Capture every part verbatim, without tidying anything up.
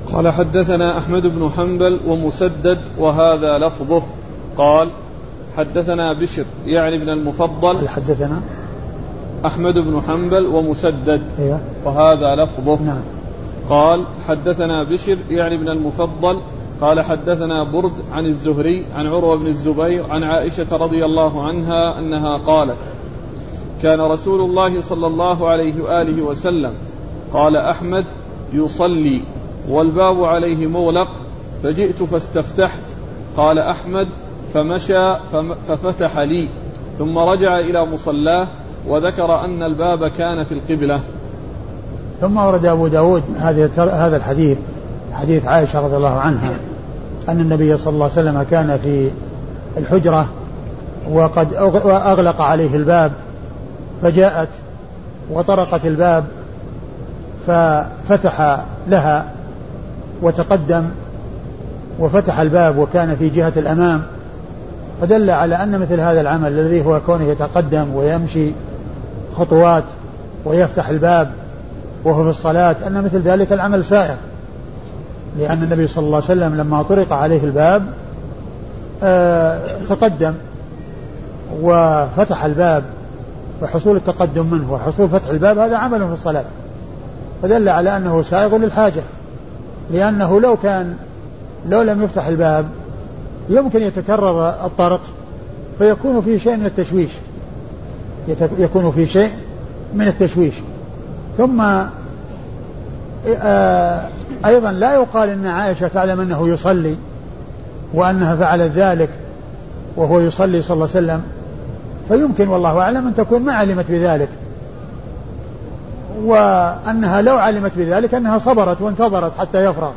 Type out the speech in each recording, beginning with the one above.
قال حدثنا أحمد بن حنبل ومسدد وهذا لفظه. قال حدثنا بشر يعني بن المفضل. حدثنا أحمد بن حنبل ومسدد. أيوة. وهذا لفظه. نعم. قال حدثنا بشر يعني بن المفضل قال حدثنا برد عن الزهري عن عروة بن الزبير عن عائشة رضي الله عنها أنها قالت كان رسول الله صلى الله عليه وآله وسلم قال أحمد يصلي والباب عليه مغلق فجئت فاستفتحت قال أحمد فمشى ففتح لي ثم رجع إلى مصلاه وذكر أن الباب كان في القبلة. ثم ورد أبو داود هذا الحديث حديث عائشة رضي الله عنها أن النبي صلى الله عليه وسلم كان في الحجرة وقد أغلق عليه الباب فجاءت وطرقت الباب ففتح لها وتقدم وفتح الباب وكان في جهة الأمام، فدل على أن مثل هذا العمل الذي هو كونه يتقدم ويمشي خطوات ويفتح الباب وهو في الصلاة أن مثل ذلك العمل سائر، لأن النبي صلى الله عليه وسلم لما طرق عليه الباب آه تقدم وفتح الباب، وحصول التقدم منه وحصول فتح الباب هذا عمل في الصلاة، فدل على أنه سائغ للحاجة، لأنه لو كان لو لم يفتح الباب يمكن يتكرر الطرق فيكون فيه شيء من التشويش يكون فيه شيء من التشويش ثم أيضا لا يقال إن عائشة تعلم أنه يصلي وأنها فعلت ذلك وهو يصلي صلى الله عليه وسلم، فيمكن والله أعلم أن تكون ما علمت بذلك، وأنها لو علمت بذلك أنها صبرت وانتظرت حتى يفرغ،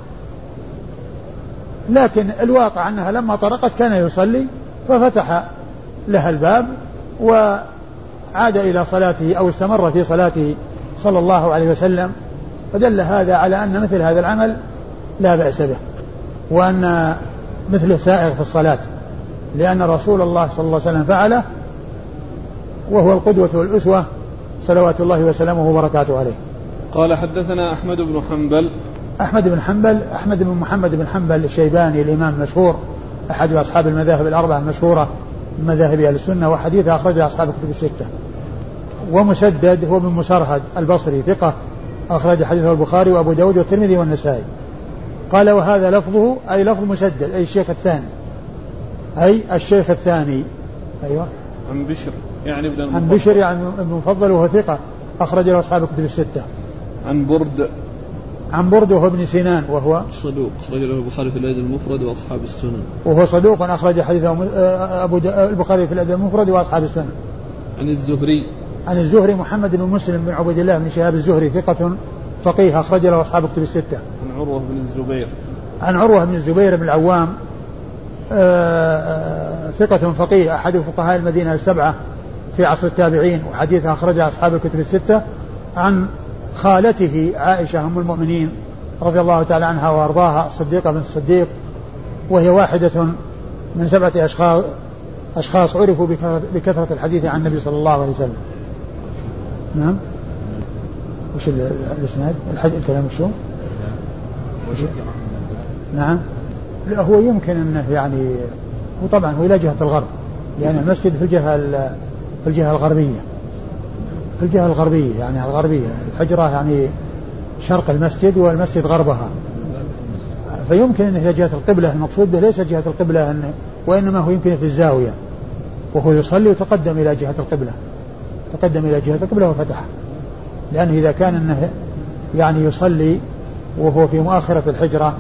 لكن الواقع أنها لما طرقت كان يصلي ففتح لها الباب وعاد إلى صلاته أو استمر في صلاته صلى الله عليه وسلم، فدل هذا على أن مثل هذا العمل لا بأس به وأن مثله سائغ في الصلاة، لأن رسول الله صلى الله عليه وسلم فعله وهو القدوة والأسوة صلوات الله وسلامه وبركاته عليه. قال حدثنا أحمد بن حنبل. أحمد بن حنبل أحمد بن محمد بن حنبل الشيباني الإمام المشهور أحد أصحاب المذاهب الأربعة المشهورة من مذاهب أهل السنة، وحديث أخرجه أصحاب الكتب الستة. ومسدد هو بن مسرهد البصري ثقة أخرج حديثه البخاري وأبو داود والترمذي والنسائي. قال وهذا لفظه أي لفظ مسدد أي الشيخ الثاني أي الشيخ الثاني. أيوة. عن بشر يعني ابن عن بشر يعني ابن مفضل وهو ثقة أخرج له أصحاب الكتب الستة. عن برد عن برد وهو ابن سنان وهو صدوق أخرج له البخاري في الأدب المفرد وأصحاب السنن. وهو صدوق أخرج حديثه أبو البخاري في الأدب المفرد وأصحاب السنن. عن الزهري عن الزهري محمد بن مسلم بن عبد الله بن شهاب الزهري ثقة فقيه أخرج له أصحاب الكتب الستة. عن عروة بن الزبير عن عروة بن الزبير بن العوام ثقة فقيه أحد فقهاء المدينة السبعة في عصر التابعين، وحديثه أخرج أصحاب الكتب الستة. عن خالته عائشة أم المؤمنين رضي الله تعالى عنها وأرضاها الصديقة بنت الصديق، وهي واحدة من سبعة أشخاص أشخاص عرفوا بكثرة الحديث عن النبي صلى الله عليه وسلم. نعم. وش الإسناد الحديث الكلام شو؟ نعم. لا هو يمكن أنه يعني وطبعا هو إلى جهة الغرب، لأن المسجد في الجهة في الجهة الغربية في الجهة الغربية يعني الغربية، الحجرة يعني شرق المسجد والمسجد غربها، فيمكن أنه إلى جهة القبلة، المقصود به ليس جهة القبلة أنه وإنما هو يمكن في الزاوية وهو يصلي وتقدم إلى جهة القبلة تقدم إلى جهة القبلة وفتح، لأنه إذا كان أنه يعني يصلي وهو في مؤخرة الحجرة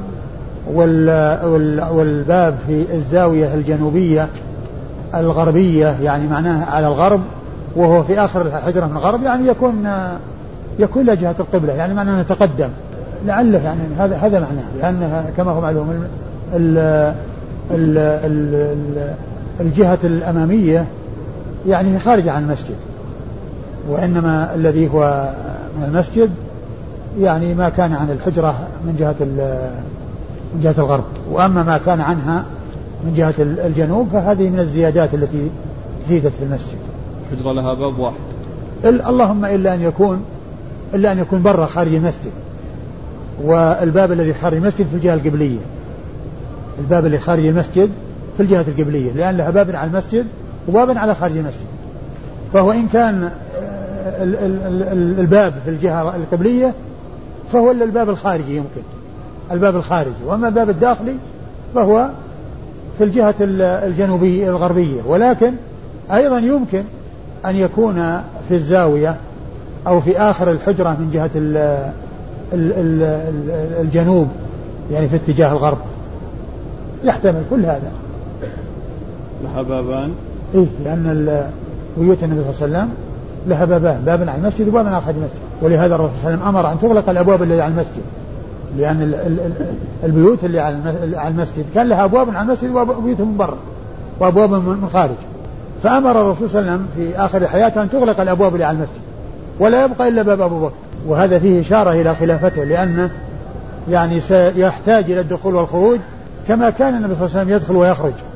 والباب في الزاوية الجنوبية الغربية يعني معناه على الغرب وهو في آخر الحجرة من الغرب، يعني يكون يكون لجهة القبلة، يعني معناه نتقدم لعله يعني هذا هذا معناه، لأنها كما هو معلوم ال ال ال الجهة الأمامية يعني خارجة عن المسجد، وإنما الذي هو من المسجد يعني ما كان عن الحجرة من جهة من جهة الغرب، وأما ما كان عنها من جهة الجنوب فهذه من الزيادات التي زيدت في المسجد. الحجرة لها باب واحد اللهم إلا أن يكون إلا أن يكون برا خارج المسجد، والباب الذي خارج المسجد في الجهة القبلية، الباب اللي خارج المسجد في الجهة القبلية، لأن لها باب على المسجد وباب على خارج المسجد. فهو إن كان الباب في الجهة القبلية فهو الباب الخارجي يمكن الباب الخارجي، وأما الباب الداخلي فهو في الجهة الجنوبية الغربية. ولكن أيضا يمكن أن يكون في الزاوية أو في آخر الحجرة من جهة الجنوب، يعني في اتجاه الغرب، يحتمل كل هذا. لها بابان؟ إيه، لأن بيوت النبي صلى الله عليه وسلم لها بابان، باب على المسجد وباب على خارج المسجد، ولهذا الرسول صلى الله عليه وسلم أمر أن تغلق الأبواب اللي على المسجد، لأن البيوت اللي على المسجد كان لها أبواب على المسجد وبيوت من برا وأبواب من خارج، فأمر الرسول صلى الله عليه وسلم في آخر حياته أن تغلق الأبواب اللي على المسجد ولا يبقى إلا باب أبو بكر. وهذا فيه إشارة إلى خلافته، لأنه يعني سيحتاج إلى الدخول والخروج كما كان النبي صلى الله عليه وسلم يدخل ويخرج